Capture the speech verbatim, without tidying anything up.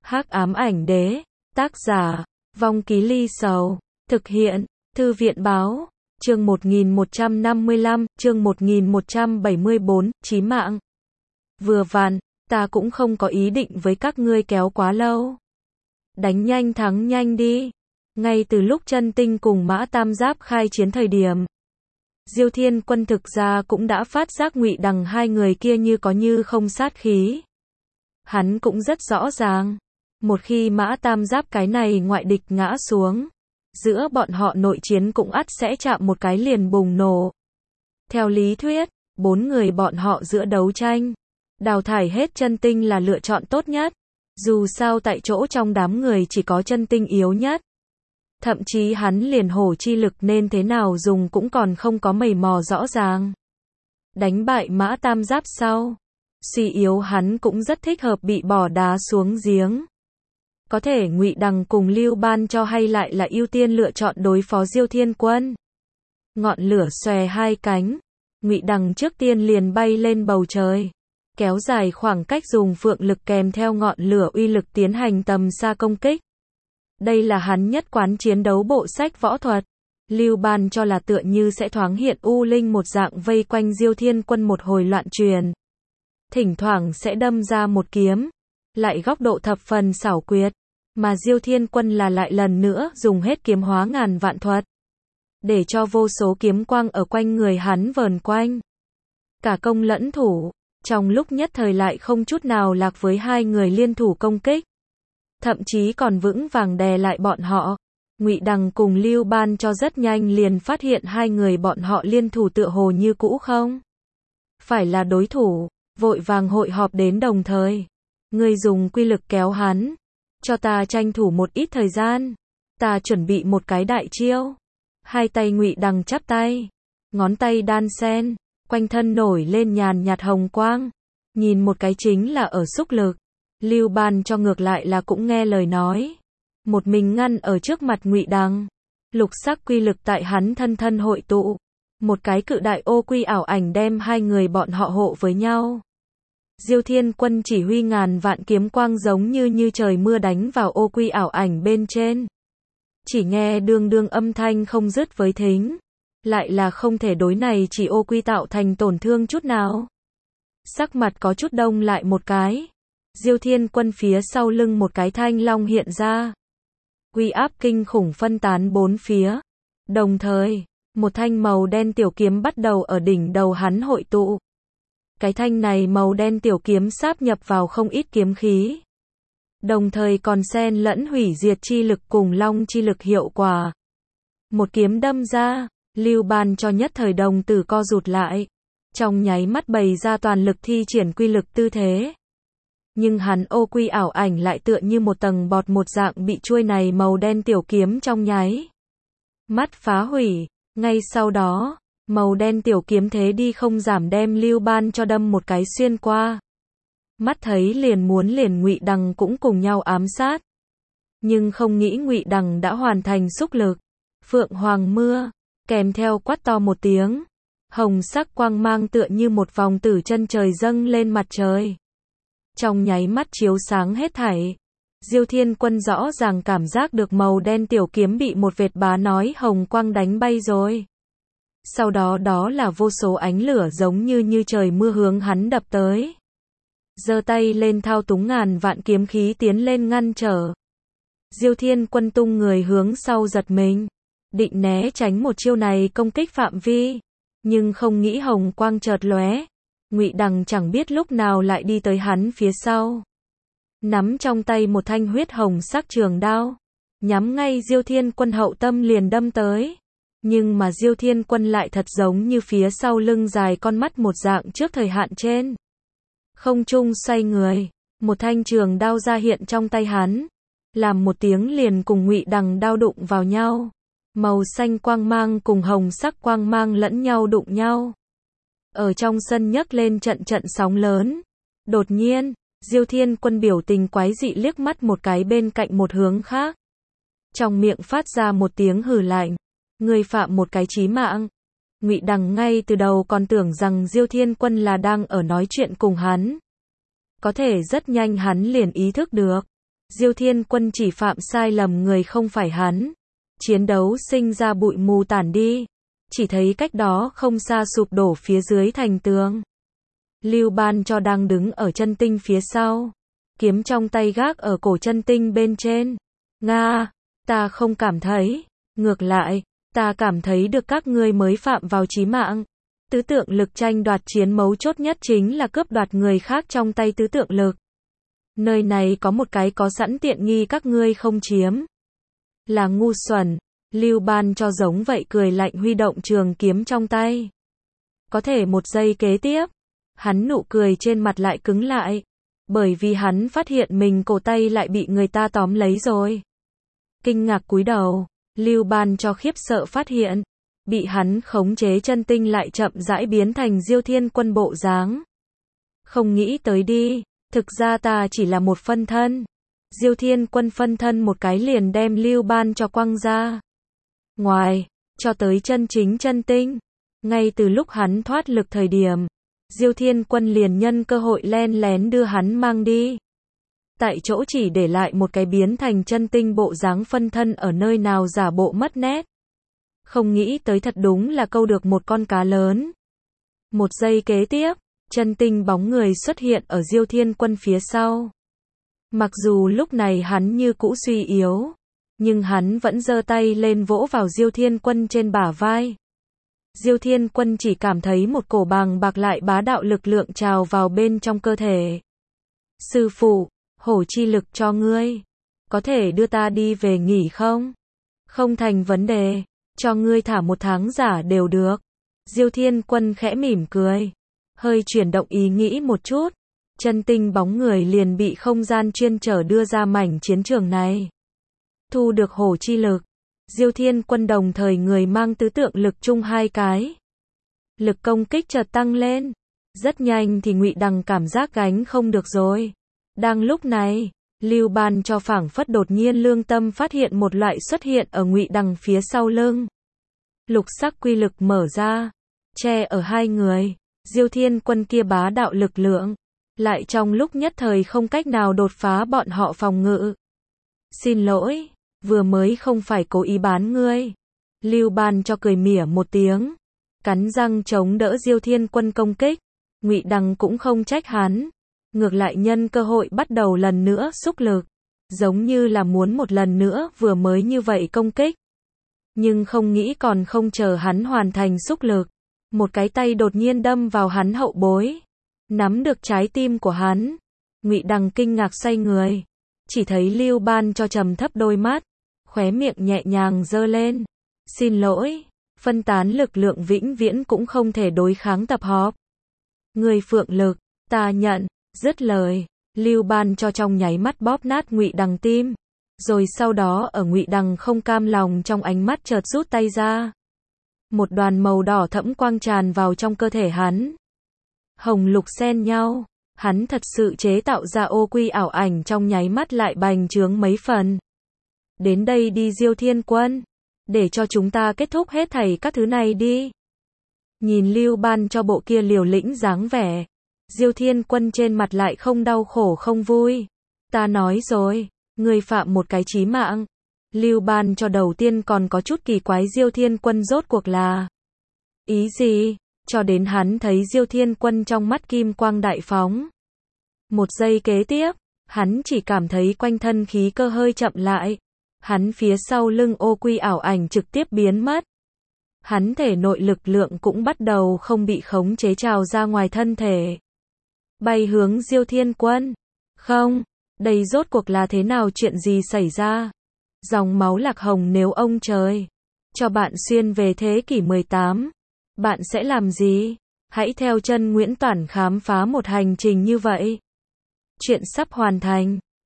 Hắc ám ảnh đế, tác giả, Vong Ký Ly Sầu, thực hiện, Thư viện báo, chương một nghìn một trăm năm mươi lăm, chương một nghìn một trăm bảy mươi bốn, chí mạng. Vừa vặn, ta cũng không có ý định với các ngươi kéo quá lâu. Đánh nhanh thắng nhanh đi. Ngay từ lúc Chân Tinh cùng Mã Tam Giáp khai chiến thời điểm, Diêu Thiên Quân thực ra cũng đã phát giác Ngụy Đằng hai người kia như có như không sát khí. Hắn cũng rất rõ ràng, một khi Mã Tam Giáp cái này ngoại địch ngã xuống, giữa bọn họ nội chiến cũng ắt sẽ chạm một cái liền bùng nổ. Theo lý thuyết, bốn người bọn họ giữa đấu tranh, đào thải hết Chân Tinh là lựa chọn tốt nhất. Dù sao tại chỗ trong đám người chỉ có Chân Tinh yếu nhất. Thậm chí hắn liền hổ chi lực nên thế nào dùng cũng còn không có mầy mò rõ ràng. Đánh bại Mã Tam Giáp sau, suy yếu hắn cũng rất thích hợp bị bỏ đá xuống giếng. Có thể Ngụy Đằng cùng Lưu Ban cho hay lại là ưu tiên lựa chọn đối phó Diêu Thiên Quân. Ngọn lửa xòe hai cánh, Ngụy Đằng trước tiên liền bay lên bầu trời, kéo dài khoảng cách dùng phượng lực kèm theo ngọn lửa uy lực tiến hành tầm xa công kích. Đây là hắn nhất quán chiến đấu bộ sách võ thuật. Lưu Ban cho là tựa như sẽ thoáng hiện u linh một dạng vây quanh Diêu Thiên Quân một hồi loạn truyền. Thỉnh thoảng sẽ đâm ra một kiếm, lại góc độ thập phần xảo quyệt, mà Diêu Thiên Quân là lại lần nữa dùng hết kiếm hóa ngàn vạn thuật, để cho vô số kiếm quang ở quanh người hắn vờn quanh. Cả công lẫn thủ, trong lúc nhất thời lại không chút nào lạc với hai người liên thủ công kích. Thậm chí còn vững vàng đè lại bọn họ. Ngụy Đằng cùng Lưu Ban cho rất nhanh liền phát hiện hai người bọn họ liên thủ tựa hồ như cũ không phải là đối thủ, vội vàng hội họp đến đồng thời. Ngươi dùng quy lực kéo hắn, cho ta tranh thủ một ít thời gian, ta chuẩn bị một cái đại chiêu. Hai tay Ngụy Đằng chắp tay, ngón tay đan sen, quanh thân nổi lên nhàn nhạt hồng quang, nhìn một cái chính là ở xúc lực. Lưu Ban cho ngược lại là cũng nghe lời nói, một mình ngăn ở trước mặt Ngụy Đằng, lục sắc quy lực tại hắn thân thân hội tụ, một cái cự đại ô quy ảo ảnh đem hai người bọn họ hộ với nhau. Diêu Thiên Quân chỉ huy ngàn vạn kiếm quang giống như như trời mưa đánh vào ô quy ảo ảnh bên trên. Chỉ nghe đương đương âm thanh không dứt với thính, lại là không thể đối này chỉ ô quy tạo thành tổn thương chút nào. Sắc mặt có chút đông lại một cái. Diêu Thiên Quân phía sau lưng một cái thanh long hiện ra. Uy áp kinh khủng phân tán bốn phía. Đồng thời, một thanh màu đen tiểu kiếm bắt đầu ở đỉnh đầu hắn hội tụ. Cái thanh này màu đen tiểu kiếm sáp nhập vào không ít kiếm khí. Đồng thời còn xen lẫn hủy diệt chi lực cùng long chi lực hiệu quả. Một kiếm đâm ra, Lưu Ban cho nhất thời đồng tử co rụt lại. Trong nháy mắt bày ra toàn lực thi triển quy lực tư thế. Nhưng hắn ô quy ảo ảnh lại tựa như một tầng bọt một dạng bị chuôi này màu đen tiểu kiếm trong nháy mắt phá hủy. Ngay sau đó, màu đen tiểu kiếm thế đi không giảm đem Lưu Ban cho đâm một cái xuyên qua. Mắt thấy liền muốn liền Ngụy Đằng cũng cùng nhau ám sát. Nhưng không nghĩ Ngụy Đằng đã hoàn thành xúc lực. Phượng Hoàng mưa, kèm theo quát to một tiếng. Hồng sắc quang mang tựa như một vòng từ chân trời dâng lên mặt trời. Trong nháy mắt chiếu sáng hết thảy. Diêu Thiên Quân rõ ràng cảm giác được màu đen tiểu kiếm bị một vệt bá nói hồng quang đánh bay rồi. Sau đó đó là vô số ánh lửa giống như như trời mưa hướng hắn đập tới. Giơ tay lên thao túng ngàn vạn kiếm khí tiến lên ngăn trở. Diêu Thiên Quân tung người hướng sau giật mình, định né tránh một chiêu này công kích phạm vi, nhưng không nghĩ hồng quang chợt lóe. Ngụy Đằng chẳng biết lúc nào lại đi tới hắn phía sau, nắm trong tay một thanh huyết hồng sắc trường đao, nhắm ngay Diêu Thiên Quân hậu tâm liền đâm tới. Nhưng mà Diêu Thiên Quân lại thật giống như phía sau lưng dài con mắt một dạng trước thời hạn trên không trung xoay người, một thanh trường đao ra hiện trong tay hắn, làm một tiếng liền cùng Ngụy Đằng đao đụng vào nhau. Màu xanh quang mang cùng hồng sắc quang mang lẫn nhau đụng nhau. Ở trong sân nhấc lên trận trận sóng lớn. Đột nhiên, Diêu Thiên Quân biểu tình quái dị liếc mắt một cái bên cạnh một hướng khác. Trong miệng phát ra một tiếng hừ lạnh. Ngươi phạm một cái chí mạng. Ngụy Đằng ngay từ đầu còn tưởng rằng Diêu Thiên Quân là đang ở nói chuyện cùng hắn. Có thể rất nhanh hắn liền ý thức được. Diêu Thiên Quân chỉ phạm sai lầm người không phải hắn. Chiến đấu sinh ra bụi mù tản đi. Chỉ thấy cách đó không xa sụp đổ phía dưới thành tường. Lưu Ban Cho đang đứng ở chân tinh phía sau. Kiếm trong tay gác ở cổ chân tinh bên trên. Nga, ta không cảm thấy. Ngược lại, ta cảm thấy được các ngươi mới phạm vào chí mạng. Tứ tượng lực tranh đoạt chiến mấu chốt nhất chính là cướp đoạt người khác trong tay tứ tượng lực. Nơi này có một cái có sẵn tiện nghi các ngươi không chiếm. Là ngu xuẩn. Lưu Ban Cho giống vậy cười lạnh huy động trường kiếm trong tay. Có thể một giây kế tiếp, hắn nụ cười trên mặt lại cứng lại. Bởi vì hắn phát hiện mình cổ tay lại bị người ta tóm lấy rồi. Kinh ngạc cúi đầu, Lưu Ban Cho khiếp sợ phát hiện. Bị hắn khống chế chân tinh lại chậm rãi biến thành Diêu Thiên Quân bộ dáng. Không nghĩ tới đi, thực ra ta chỉ là một phân thân. Diêu Thiên Quân phân thân một cái liền đem Lưu Ban Cho quăng ra. Ngoài, cho tới chân chính chân tinh. Ngay từ lúc hắn thoát lực thời điểm, Diêu Thiên Quân liền nhân cơ hội len lén đưa hắn mang đi. Tại chỗ chỉ để lại một cái biến thành chân tinh bộ dáng phân thân ở nơi nào giả bộ mất nét. Không nghĩ tới thật đúng là câu được một con cá lớn. Một giây kế tiếp, chân tinh bóng người xuất hiện ở Diêu Thiên Quân phía sau. Mặc dù lúc này hắn như cũ suy yếu, nhưng hắn vẫn giơ tay lên vỗ vào Diêu Thiên Quân trên bả vai. Diêu Thiên Quân chỉ cảm thấy một cổ bàng bạc lại bá đạo lực lượng trào vào bên trong cơ thể. Sư phụ, hổ chi lực cho ngươi. Có thể đưa ta đi về nghỉ không? Không thành vấn đề, cho ngươi thả một tháng giả đều được. Diêu Thiên Quân khẽ mỉm cười, hơi chuyển động ý nghĩ một chút. Chân tinh bóng người liền bị không gian chuyên trở đưa ra mảnh chiến trường này. Thu được hổ chi lực, Diêu Thiên Quân đồng thời người mang tứ tượng lực chung hai cái. Lực công kích chợt tăng lên. Rất nhanh thì Ngụy Đằng cảm giác gánh không được rồi. Đang lúc này, Lưu Ban Cho phảng phất đột nhiên lương tâm phát hiện một loại xuất hiện ở Ngụy Đằng phía sau lưng. Lục sắc quy lực mở ra, che ở hai người. Diêu Thiên Quân kia bá đạo lực lượng, lại trong lúc nhất thời không cách nào đột phá bọn họ phòng ngự. Xin lỗi, vừa mới không phải cố ý bán ngươi. Lưu Ban Cho cười mỉa một tiếng, cắn răng chống đỡ Diêu Thiên Quân công kích. Ngụy Đằng cũng không trách hắn, ngược lại nhân cơ hội bắt đầu lần nữa xúc lực, giống như là muốn một lần nữa vừa mới như vậy công kích. Nhưng không nghĩ còn không chờ hắn hoàn thành xúc lực, một cái tay đột nhiên đâm vào hắn hậu bối, nắm được trái tim của hắn. Ngụy Đằng kinh ngạc xoay người, chỉ thấy Lưu Ban Cho trầm thấp đôi mắt, khóe miệng nhẹ nhàng giơ lên. Xin lỗi, phân tán lực lượng vĩnh viễn cũng không thể đối kháng tập hợp. Người phượng lực, ta nhận. Dứt lời, Lưu Ban Cho trong nháy mắt bóp nát Ngụy Đằng tim, rồi sau đó ở Ngụy Đằng không cam lòng trong ánh mắt chợt rút tay ra. Một đoàn màu đỏ thẫm quang tràn vào trong cơ thể hắn. Hồng lục xen nhau, hắn thật sự chế tạo ra ô quy ảo ảnh trong nháy mắt lại bành trướng mấy phần. Đến đây đi Diêu Thiên Quân, để cho chúng ta kết thúc hết thảy các thứ này đi. Nhìn Lưu Ban Cho bộ kia liều lĩnh dáng vẻ, Diêu Thiên Quân trên mặt lại không đau khổ không vui. Ta nói rồi, ngươi phạm một cái chí mạng. Lưu Ban Cho đầu tiên còn có chút kỳ quái Diêu Thiên Quân rốt cuộc là ý gì, cho đến hắn thấy Diêu Thiên Quân trong mắt kim quang đại phóng. Một giây kế tiếp, hắn chỉ cảm thấy quanh thân khí cơ hơi chậm lại. Hắn phía sau lưng ô quy ảo ảnh trực tiếp biến mất. Hắn thể nội lực lượng cũng bắt đầu không bị khống chế trào ra ngoài thân thể, bay hướng Diêu Thiên Quân. Không, đây rốt cuộc là thế nào, chuyện gì xảy ra? Dòng máu lạc hồng nếu ông trời cho bạn xuyên về thế kỷ mười tám, bạn sẽ làm gì? Hãy theo chân Nguyễn Toản khám phá một hành trình như vậy. Chuyện sắp hoàn thành.